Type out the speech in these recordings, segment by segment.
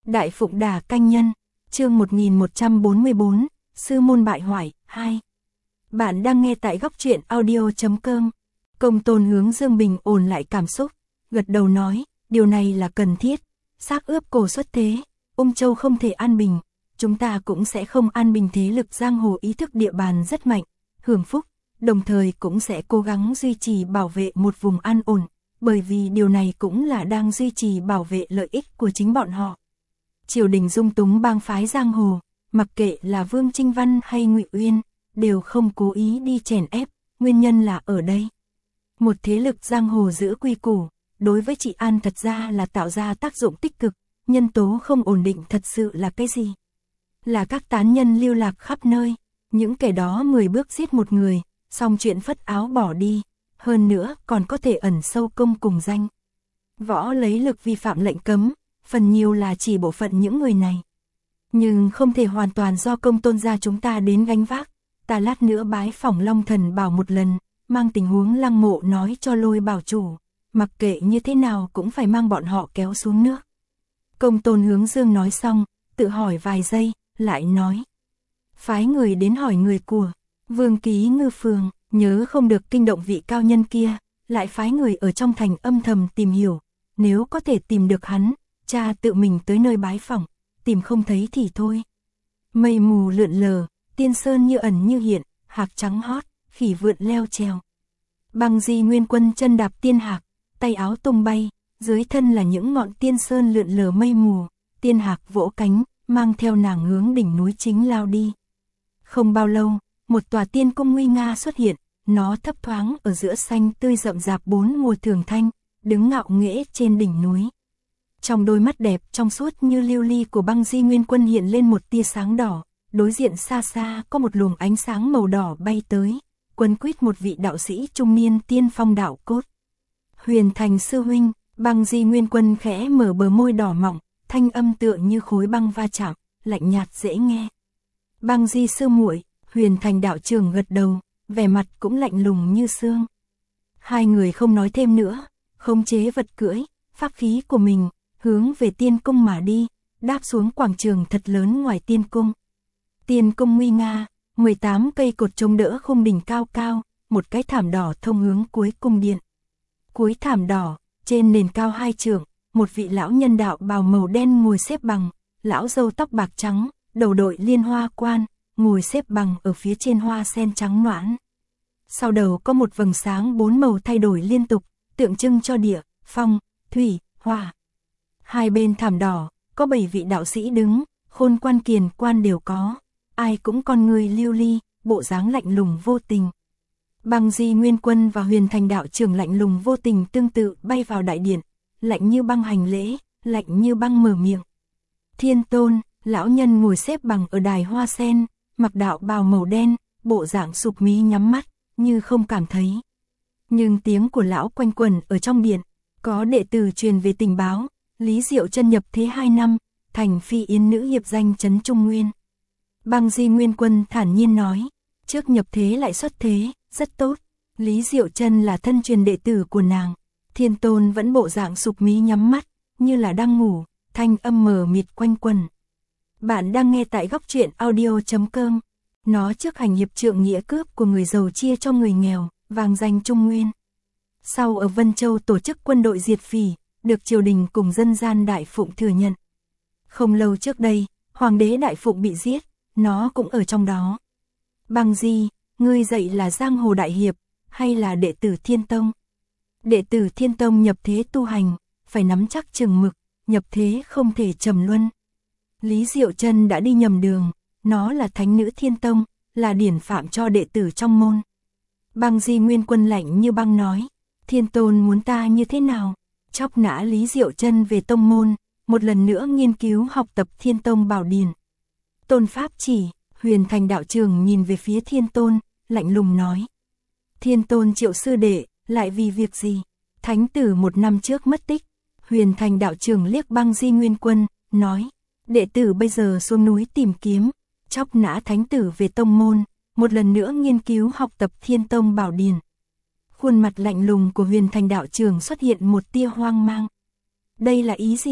Đại Phụng Đà Canh Nhân, chương 1144, Sư môn bại hoại, 2. Bạn đang nghe tại góc truyện audio.com. Công Tôn Hướng Dương bình ổn lại cảm xúc, gật đầu nói, điều này là cần thiết, xác ướp cổ xuất thế, Ung Châu không thể an bình, chúng ta cũng sẽ không an bình. Thế lực giang hồ ý thức địa bàn rất mạnh, hưởng phúc, đồng thời cũng sẽ cố gắng duy trì bảo vệ một vùng an ổn, bởi vì điều này cũng là đang duy trì bảo vệ lợi ích của chính bọn họ. Triều đình dung túng bang phái giang hồ, mặc kệ là Vương Trinh Văn hay Ngụy Uyên, đều không cố ý đi chèn ép, nguyên nhân là ở đây. Một thế lực giang hồ giữ quy củ, đối với trị an thật ra là tạo ra tác dụng tích cực, nhân tố không ổn định thật sự là cái gì? Là các tán nhân lưu lạc khắp nơi, những kẻ đó 10 bước giết một người, xong chuyện phất áo bỏ đi, hơn nữa còn có thể ẩn sâu công cùng danh. Võ lấy lực vi phạm lệnh cấm, phần nhiều là chỉ bộ phận những người này. Nhưng không thể hoàn toàn do Công Tôn gia chúng ta đến gánh vác, ta lát nữa bái phỏng Long Thần Bảo một lần, mang tình huống Lăng Mộ nói cho Lôi Bảo chủ, mặc kệ như thế nào cũng phải mang bọn họ kéo xuống nước. Công Tôn Hướng Dương nói xong, tự hỏi vài giây, lại nói. Phái người đến hỏi người của Vương Ký Ngư Phường, nhớ không được kinh động vị cao nhân kia, lại phái người ở trong thành âm thầm tìm hiểu, nếu có thể tìm được hắn, cha tự mình tới nơi bái phỏng, tìm không thấy thì thôi. Mây mù lượn lờ, tiên sơn như ẩn như hiện, hạc trắng hót, khỉ vượn leo trèo. Băng Di Nguyên Quân chân đạp tiên hạc, tay áo tung bay, dưới thân là những ngọn tiên sơn lượn lờ mây mù, tiên hạc vỗ cánh, mang theo nàng hướng đỉnh núi chính lao đi. Không bao lâu, một tòa tiên cung nguy nga xuất hiện, nó thấp thoáng ở giữa xanh tươi rậm rạp bốn mùa thường thanh, đứng ngạo nghễ trên đỉnh núi. Trong đôi mắt đẹp trong suốt như lưu ly của Băng Di Nguyên Quân hiện lên một tia sáng đỏ, đối diện xa xa có một luồng ánh sáng màu đỏ bay tới, quấn quýt một vị đạo sĩ trung niên tiên phong đạo cốt. Huyền Thành sư huynh, Băng Di Nguyên Quân khẽ mở bờ môi đỏ mọng, thanh âm tựa như khối băng va chạm, lạnh nhạt dễ nghe. Băng Di sư muội, Huyền Thành đạo trưởng gật đầu, vẻ mặt cũng lạnh lùng như xương. Hai người không nói thêm nữa, khống chế vật cưỡi, pháp khí của mình, hướng về tiên cung mà đi, đáp xuống quảng trường thật lớn ngoài tiên cung. Tiên cung nguy nga, 18 cây cột chống đỡ khung đỉnh cao cao, một cái thảm đỏ thông hướng cuối cung điện. Cuối thảm đỏ, trên nền cao 2 trượng, một vị lão nhân đạo bào màu đen ngồi xếp bằng, lão râu tóc bạc trắng, đầu đội liên hoa quan, ngồi xếp bằng ở phía trên hoa sen trắng noãn. Sau đầu có một vầng sáng 4 màu thay đổi liên tục, tượng trưng cho địa, phong, thủy, hỏa. Hai bên thảm đỏ, có 7 vị đạo sĩ đứng, khôn quan kiền quan đều có, ai cũng con người lưu ly, bộ dáng lạnh lùng vô tình. Băng Di Nguyên Quân và Huyền Thành đạo trưởng lạnh lùng vô tình tương tự bay vào đại điện, lạnh như băng hành lễ, lạnh như băng mở miệng. Thiên Tôn, lão nhân ngồi xếp bằng ở đài hoa sen, mặc đạo bào màu đen, bộ dạng sụp mí nhắm mắt, như không cảm thấy. Nhưng tiếng của lão quanh quẩn ở trong điện, có đệ tử truyền về tình báo, Lý Diệu Chân nhập thế 2 năm, thành phi yến nữ hiệp danh trấn Trung Nguyên. Băng Di Nguyên Quân thản nhiên nói, trước nhập thế lại xuất thế, rất tốt. Lý Diệu Chân là thân truyền đệ tử của nàng. Thiên Tôn vẫn bộ dạng sụp mí nhắm mắt, như là đang ngủ, thanh âm mờ mịt quanh quẩn. Bạn đang nghe tại góc truyện audio.com. Nó trước hành hiệp trượng nghĩa cướp của người giàu chia cho người nghèo, vang danh Trung Nguyên. Sau ở Vân Châu tổ chức quân đội diệt phỉ, được triều đình cùng dân gian Đại Phụng thừa nhận. Không lâu trước đây, Hoàng đế Đại Phụng bị giết, nó cũng ở trong đó. Băng Di, ngươi dạy là giang hồ đại hiệp, hay là đệ tử Thiên Tông? Đệ tử Thiên Tông nhập thế tu hành, phải nắm chắc chừng mực, nhập thế không thể trầm luân. Lý Diệu Chân đã đi nhầm đường, nó là thánh nữ Thiên Tông, là điển phạm cho đệ tử trong môn. Băng Di Nguyên Quân lạnh như băng nói, Thiên Tôn muốn ta như thế nào? Chóc nã Lý Diệu Chân về tông môn, một lần nữa nghiên cứu học tập Thiên Tông bảo điển. Tôn pháp chỉ, Huyền Thành đạo trưởng nhìn về phía Thiên Tôn, lạnh lùng nói. Thiên Tôn triệu sư đệ, lại vì việc gì? Thánh tử 1 năm trước mất tích. Huyền Thành đạo trưởng liếc Băng Di Nguyên Quân, nói. Đệ tử bây giờ xuống núi tìm kiếm, chóc nã thánh tử về tông môn, một lần nữa nghiên cứu học tập Thiên Tông bảo điển. Khuôn mặt lạnh lùng của Huyền Thành đạo trưởng xuất hiện một tia hoang mang. Đây là ý gì?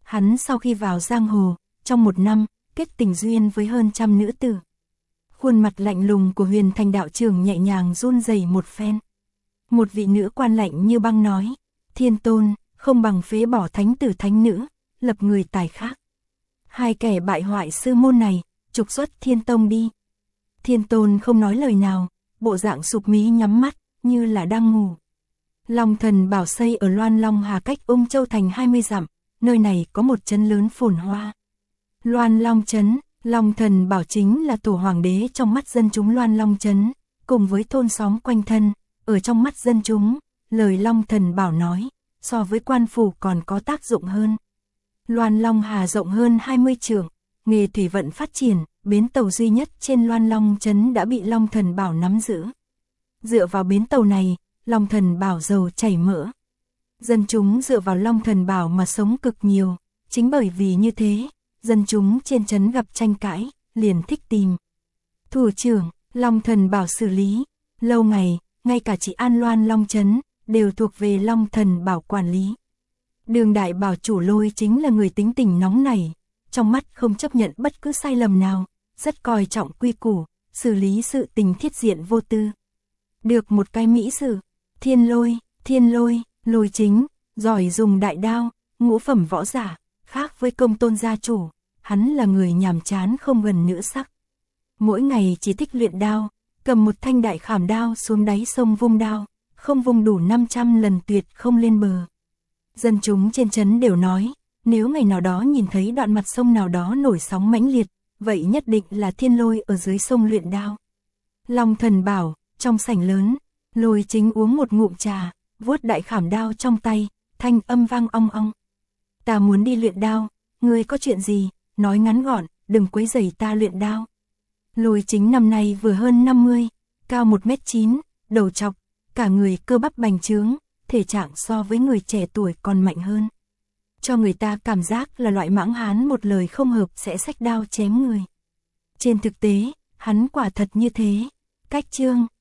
Hắn sau khi vào giang hồ, trong 1 năm, kết tình duyên với hơn 100 nữ tử. Khuôn mặt lạnh lùng của Huyền Thành đạo trưởng nhẹ nhàng run rẩy một phen. Một vị nữ quan lạnh như băng nói, Thiên Tôn, không bằng phế bỏ thánh tử thánh nữ, lập người tài khác. 2 kẻ bại hoại sư môn này, trục xuất Thiên Tông đi. Thiên Tôn không nói lời nào, bộ dạng sụp mí nhắm mắt, như là đang ngủ. Long Thần Bảo xây ở Loan Long Hà cách Ung Châu thành 20 dặm, nơi này có một trấn lớn phồn hoa. Loan Long Trấn, Long Thần Bảo chính là tổ hoàng đế trong mắt dân chúng Loan Long Trấn, cùng với thôn xóm quanh thân, ở trong mắt dân chúng, lời Long Thần Bảo nói, so với quan phủ còn có tác dụng hơn. Loan Long Hà rộng hơn 20 trượng, nghề thủy vận phát triển, bến tàu duy nhất trên Loan Long Trấn đã bị Long Thần Bảo nắm giữ. Dựa vào bến tàu này, Long Thần Bảo giàu chảy mỡ. Dân chúng dựa vào Long Thần Bảo mà sống cực nhiều, chính bởi vì như thế, dân chúng trên trấn gặp tranh cãi, liền thích tìm thủ trưởng, Long Thần Bảo xử lý. Lâu ngày, ngay cả trị an Loan Long Trấn, đều thuộc về Long Thần Bảo quản lý. Đường đại bảo chủ Lôi chính là người tính tình nóng nảy, trong mắt không chấp nhận bất cứ sai lầm nào, rất coi trọng quy củ, xử lý sự tình thiết diện vô tư. Được một cái mỹ sự, Thiên Lôi, Lôi chính, giỏi dùng đại đao, ngũ phẩm võ giả, khác với Công Tôn gia chủ, hắn là người nhàm chán không gần nữ sắc. Mỗi ngày chỉ thích luyện đao, cầm một thanh đại khảm đao xuống đáy sông vung đao, không vung đủ 500 lần tuyệt không lên bờ. Dân chúng trên trấn đều nói, nếu ngày nào đó nhìn thấy đoạn mặt sông nào đó nổi sóng mãnh liệt, vậy nhất định là Thiên Lôi ở dưới sông luyện đao. Long Thần Bảo, trong sảnh lớn, Lôi chính uống một ngụm trà, vuốt đại khảm đao trong tay, thanh âm vang ong ong. Ta muốn đi luyện đao, ngươi có chuyện gì, nói ngắn gọn, đừng quấy rầy ta luyện đao. Lôi chính năm nay vừa hơn 50, cao 1m9, đầu trọc, cả người cơ bắp bành trướng, thể trạng so với người trẻ tuổi còn mạnh hơn. Cho người ta cảm giác là loại mãng hán một lời không hợp sẽ xách đao chém người. Trên thực tế, hắn quả thật như thế. Cách chương